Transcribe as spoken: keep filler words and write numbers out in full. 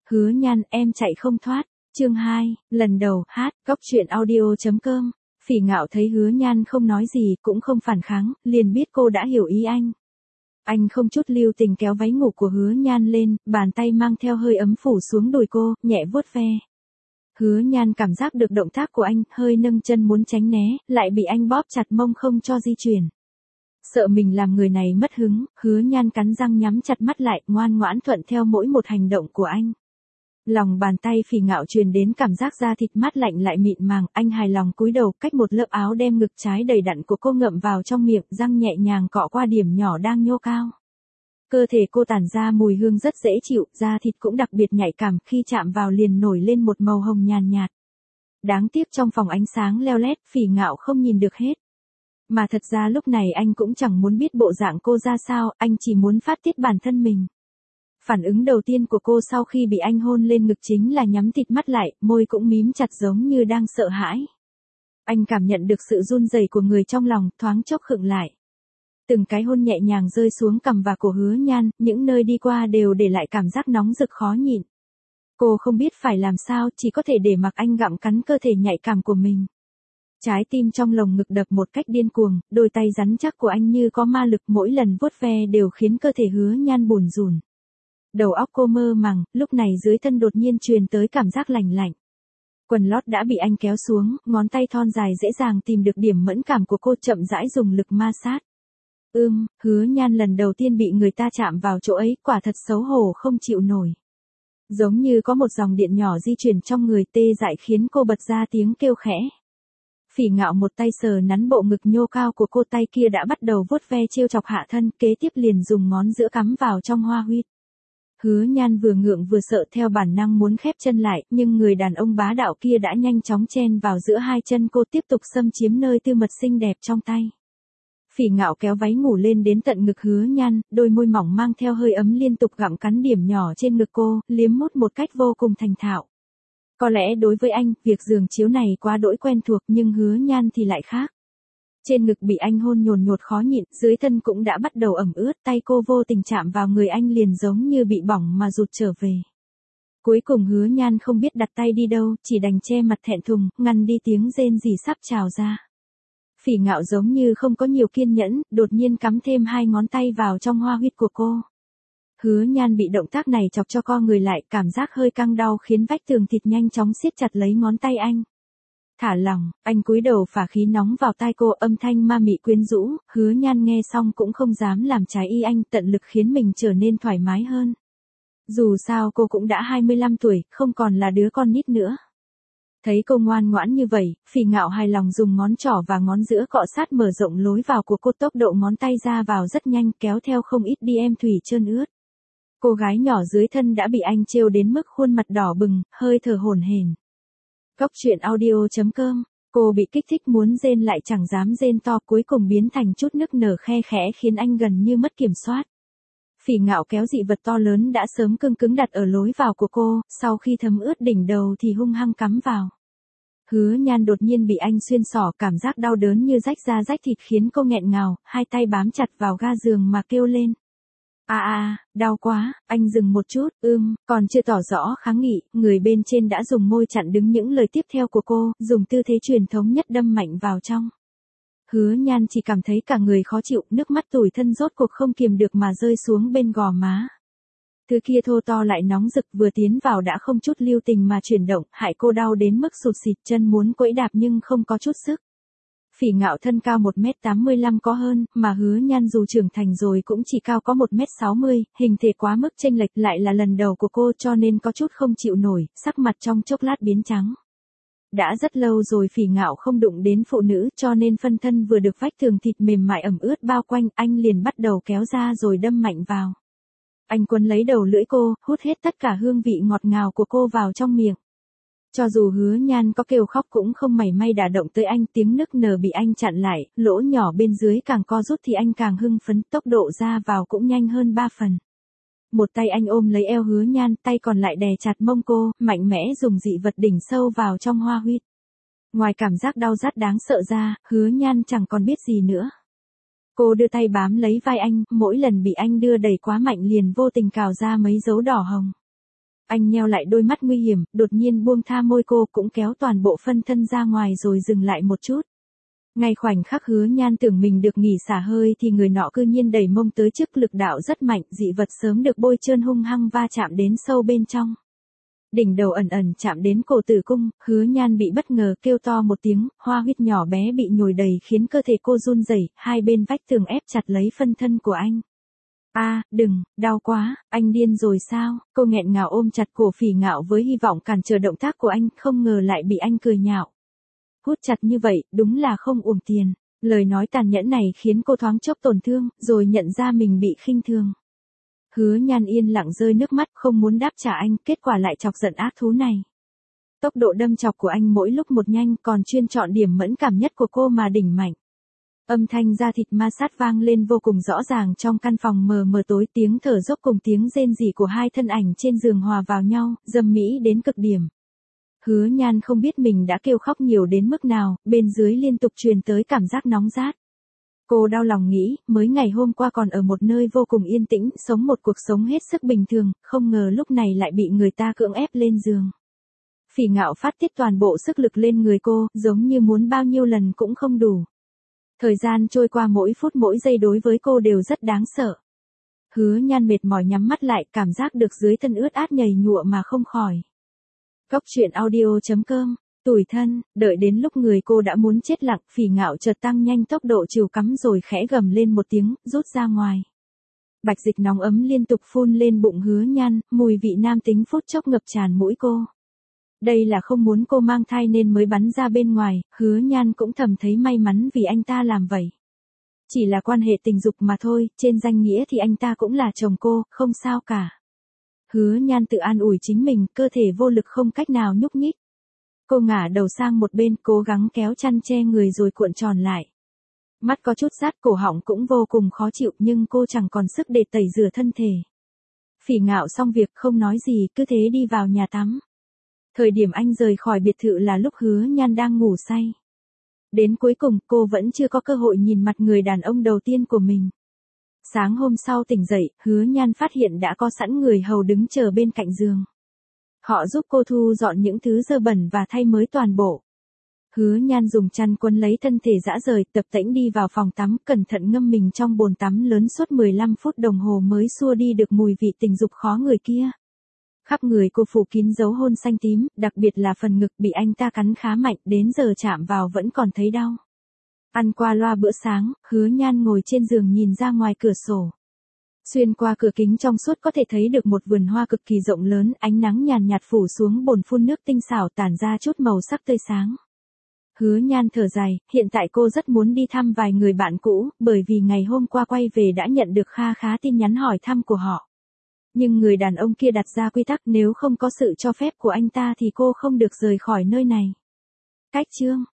Hứa Nhan, em chạy không thoát. Chương hai, lần đầu, hát, góc truyện audio.com. Phỉ Ngạo thấy Hứa Nhan không nói gì, cũng không phản kháng, liền biết cô đã hiểu ý anh. Anh không chút lưu tình kéo váy ngủ của Hứa Nhan lên, bàn tay mang theo hơi ấm phủ xuống đùi cô, nhẹ vuốt ve. Hứa Nhan cảm giác được động tác của anh, hơi nâng chân muốn tránh né, lại bị anh bóp chặt mông không cho di chuyển. Sợ mình làm người này mất hứng, Hứa Nhan cắn răng nhắm chặt mắt lại, ngoan ngoãn thuận theo mỗi một hành động của anh. Lòng bàn tay Phỉ Ngạo truyền đến cảm giác da thịt mát lạnh lại mịn màng, anh hài lòng cúi đầu cách một lớp áo đem ngực trái đầy đặn của cô ngậm vào trong miệng, răng nhẹ nhàng cọ qua điểm nhỏ đang nhô cao. Cơ thể cô tản ra mùi hương rất dễ chịu, da thịt cũng đặc biệt nhạy cảm, khi chạm vào liền nổi lên một màu hồng nhàn nhạt. Đáng tiếc trong phòng ánh sáng leo lét, Phỉ Ngạo không nhìn được hết. Mà thật ra lúc này anh cũng chẳng muốn biết bộ dạng cô ra sao, anh chỉ muốn phát tiết bản thân mình. Phản ứng đầu tiên của cô sau khi bị anh hôn lên ngực chính là nhắm tịt mắt lại, môi cũng mím chặt giống như đang sợ hãi. Anh cảm nhận được sự run rẩy của người trong lòng, thoáng chốc khựng lại. Từng cái hôn nhẹ nhàng rơi xuống cằm và cổ Hứa Nhan, những nơi đi qua đều để lại cảm giác nóng rực khó nhịn. Cô không biết phải làm sao, chỉ có thể để mặc anh gặm cắn cơ thể nhạy cảm của mình. Trái tim trong lồng ngực đập một cách điên cuồng, đôi tay rắn chắc của anh như có ma lực, mỗi lần vuốt ve đều khiến cơ thể Hứa Nhan bủn rủn. Đầu óc cô mơ màng, lúc này dưới thân đột nhiên truyền tới cảm giác lạnh lạnh. Quần lót đã bị anh kéo xuống, ngón tay thon dài dễ dàng tìm được điểm mẫn cảm của cô, chậm rãi dùng lực ma sát. Ưm, Hứa Nhan lần đầu tiên bị người ta chạm vào chỗ ấy, quả thật xấu hổ không chịu nổi. Giống như có một dòng điện nhỏ di chuyển trong người, tê dại khiến cô bật ra tiếng kêu khẽ. Phỉ Ngạo một tay sờ nắn bộ ngực nhô cao của cô, tay kia đã bắt đầu vuốt ve trêu chọc hạ thân, kế tiếp liền dùng ngón giữa cắm vào trong hoa huyệt. Hứa Nhan vừa ngượng vừa sợ, theo bản năng muốn khép chân lại, nhưng người đàn ông bá đạo kia đã nhanh chóng chen vào giữa hai chân cô, tiếp tục xâm chiếm nơi tư mật xinh đẹp trong tay. Phỉ Ngạo kéo váy ngủ lên đến tận ngực Hứa Nhan, đôi môi mỏng mang theo hơi ấm liên tục gặm cắn điểm nhỏ trên ngực cô, liếm mút một cách vô cùng thành thạo. Có lẽ đối với anh, việc giường chiếu này quá đỗi quen thuộc, nhưng Hứa Nhan thì lại khác. Trên ngực bị anh hôn nhồn nhột khó nhịn, dưới thân cũng đã bắt đầu ẩm ướt, tay cô vô tình chạm vào người anh liền giống như bị bỏng mà rụt trở về. Cuối cùng Hứa Nhan không biết đặt tay đi đâu, chỉ đành che mặt thẹn thùng, ngăn đi tiếng rên rỉ sắp trào ra. Phỉ Ngạo giống như không có nhiều kiên nhẫn, đột nhiên cắm thêm hai ngón tay vào trong hoa huyệt của cô. Hứa Nhan bị động tác này chọc cho co người lại, cảm giác hơi căng đau khiến vách tường thịt nhanh chóng siết chặt lấy ngón tay anh. Thả lỏng, anh cúi đầu phả khí nóng vào tai cô, âm thanh ma mị quyến rũ, Hứa Nhan nghe xong cũng không dám làm trái ý anh, tận lực khiến mình trở nên thoải mái hơn. Dù sao cô cũng đã hai mươi lăm tuổi, không còn là đứa con nít nữa. Thấy cô ngoan ngoãn như vậy, Phỉ Ngạo hài lòng dùng ngón trỏ và ngón giữa cọ sát mở rộng lối vào của cô, tốc độ ngón tay ra vào rất nhanh, kéo theo không ít đi em thủy trơn ướt. Cô gái nhỏ dưới thân đã bị anh trêu đến mức khuôn mặt đỏ bừng, hơi thở hổn hển. Góc truyện audio.com, cô bị kích thích muốn rên lại chẳng dám rên to, cuối cùng biến thành chút nức nở khe khẽ khiến anh gần như mất kiểm soát. Phỉ Ngạo kéo dị vật to lớn đã sớm cưng cứng đặt ở lối vào của cô, sau khi thấm ướt đỉnh đầu thì hung hăng cắm vào. Hứa Nhan đột nhiên bị anh xuyên xỏ, cảm giác đau đớn như rách da rách thịt khiến cô nghẹn ngào, hai tay bám chặt vào ga giường mà kêu lên. À à, đau quá, anh dừng một chút, ưm, còn chưa tỏ rõ kháng nghị, người bên trên đã dùng môi chặn đứng những lời tiếp theo của cô, dùng tư thế truyền thống nhất đâm mạnh vào trong. Hứa Nhan chỉ cảm thấy cả người khó chịu, nước mắt tủi thân rốt cuộc không kiềm được mà rơi xuống bên gò má. Thứ kia thô to lại nóng rực, vừa tiến vào đã không chút lưu tình mà chuyển động, hại cô đau đến mức sụt sịt, chân muốn quẫy đạp nhưng không có chút sức. Phỉ Ngạo thân cao một mét tám mươi lăm có hơn, mà Hứa Nhan dù trưởng thành rồi cũng chỉ cao có một mét sáu mươi, hình thể quá mức chênh lệch, lại là lần đầu của cô cho nên có chút không chịu nổi, sắc mặt trong chốc lát biến trắng. Đã rất lâu rồi Phỉ Ngạo không đụng đến phụ nữ, cho nên phân thân vừa được vách tường thịt mềm mại ẩm ướt bao quanh, anh liền bắt đầu kéo ra rồi đâm mạnh vào. Anh quấn lấy đầu lưỡi cô, hút hết tất cả hương vị ngọt ngào của cô vào trong miệng. Cho dù Hứa Nhan có kêu khóc cũng không mảy may đả động tới anh, tiếng nức nở bị anh chặn lại, lỗ nhỏ bên dưới càng co rút thì anh càng hưng phấn, tốc độ ra vào cũng nhanh hơn ba phần. Một tay anh ôm lấy eo Hứa Nhan, tay còn lại đè chặt mông cô, mạnh mẽ dùng dị vật đỉnh sâu vào trong hoa huyệt. Ngoài cảm giác đau rát đáng sợ ra, Hứa Nhan chẳng còn biết gì nữa. Cô đưa tay bám lấy vai anh, mỗi lần bị anh đưa đẩy quá mạnh liền vô tình cào ra mấy dấu đỏ hồng. Anh nheo lại đôi mắt nguy hiểm, đột nhiên buông tha môi cô, cũng kéo toàn bộ phân thân ra ngoài rồi dừng lại một chút. Ngay khoảnh khắc Hứa Nhan tưởng mình được nghỉ xả hơi thì người nọ cư nhiên đẩy mông tới trước, lực đạo rất mạnh, dị vật sớm được bôi trơn hung hăng va chạm đến sâu bên trong. Đỉnh đầu ẩn ẩn chạm đến cổ tử cung, Hứa Nhan bị bất ngờ kêu to một tiếng, hoa huyết nhỏ bé bị nhồi đầy khiến cơ thể cô run rẩy, hai bên vách tường ép chặt lấy phân thân của anh. A, à, đừng, đau quá, anh điên rồi sao? Cô nghẹn ngào ôm chặt cổ Phỉ Ngạo với hy vọng cản trở động tác của anh, không ngờ lại bị anh cười nhạo. Hút chặt như vậy, đúng là không uổng tiền. Lời nói tàn nhẫn này khiến cô thoáng chốc tổn thương, rồi nhận ra mình bị khinh thường. Hứa Nhan yên lặng rơi nước mắt, không muốn đáp trả anh, kết quả lại chọc giận ác thú này. Tốc độ đâm chọc của anh mỗi lúc một nhanh, còn chuyên chọn điểm mẫn cảm nhất của cô mà đỉnh mạnh. Âm thanh da thịt ma sát vang lên vô cùng rõ ràng trong căn phòng mờ mờ tối, tiếng thở dốc cùng tiếng rên rỉ của hai thân ảnh trên giường hòa vào nhau, dâm mỹ đến cực điểm. Hứa Nhan không biết mình đã kêu khóc nhiều đến mức nào, bên dưới liên tục truyền tới cảm giác nóng rát. Cô đau lòng nghĩ, mới ngày hôm qua còn ở một nơi vô cùng yên tĩnh, sống một cuộc sống hết sức bình thường, không ngờ lúc này lại bị người ta cưỡng ép lên giường. Phỉ Ngạo phát tiết toàn bộ sức lực lên người cô, giống như muốn bao nhiêu lần cũng không đủ. Thời gian trôi qua mỗi phút mỗi giây đối với cô đều rất đáng sợ. Hứa Nhan mệt mỏi nhắm mắt lại, cảm giác được dưới thân ướt át nhầy nhụa mà không khỏi. Cốc truyện audio chấm com, tủi thân, đợi đến lúc người cô đã muốn chết lặng, Phỉ Ngạo chợt tăng nhanh tốc độ chiều cắm rồi khẽ gầm lên một tiếng, rút ra ngoài. Bạch dịch nóng ấm liên tục phun lên bụng Hứa Nhan, mùi vị nam tính phút chốc ngập tràn mũi cô. Đây là không muốn cô mang thai nên mới bắn ra bên ngoài, Hứa Nhan cũng thầm thấy may mắn vì anh ta làm vậy. Chỉ là quan hệ tình dục mà thôi, trên danh nghĩa thì anh ta cũng là chồng cô, không sao cả. Hứa Nhan tự an ủi chính mình, cơ thể vô lực không cách nào nhúc nhích. Cô ngả đầu sang một bên, cố gắng kéo chăn che người rồi cuộn tròn lại. Mắt có chút rát, cổ họng cũng vô cùng khó chịu, nhưng cô chẳng còn sức để tẩy rửa thân thể. Phỉ Ngạo xong việc không nói gì, cứ thế đi vào nhà tắm. Thời điểm anh rời khỏi biệt thự là lúc Hứa Nhan đang ngủ say. Đến cuối cùng, cô vẫn chưa có cơ hội nhìn mặt người đàn ông đầu tiên của mình. Sáng hôm sau tỉnh dậy, Hứa Nhan phát hiện đã có sẵn người hầu đứng chờ bên cạnh giường. Họ giúp cô thu dọn những thứ dơ bẩn và thay mới toàn bộ. Hứa Nhan dùng chăn quấn lấy thân thể dã rời, tập tễnh đi vào phòng tắm, cẩn thận ngâm mình trong bồn tắm lớn suốt mười lăm phút đồng hồ mới xua đi được mùi vị tình dục khó người kia. Khắp người cô phủ kín dấu hôn xanh tím, đặc biệt là phần ngực bị anh ta cắn khá mạnh, đến giờ chạm vào vẫn còn thấy đau. Ăn qua loa bữa sáng, Hứa Nhan ngồi trên giường nhìn ra ngoài cửa sổ. Xuyên qua cửa kính trong suốt có thể thấy được một vườn hoa cực kỳ rộng lớn, ánh nắng nhàn nhạt phủ xuống bồn phun nước tinh xảo tản ra chút màu sắc tươi sáng. Hứa Nhan thở dài, hiện tại cô rất muốn đi thăm vài người bạn cũ, bởi vì ngày hôm qua quay về đã nhận được kha khá tin nhắn hỏi thăm của họ. Nhưng người đàn ông kia đặt ra quy tắc nếu không có sự cho phép của anh ta thì cô không được rời khỏi nơi này. Cách chương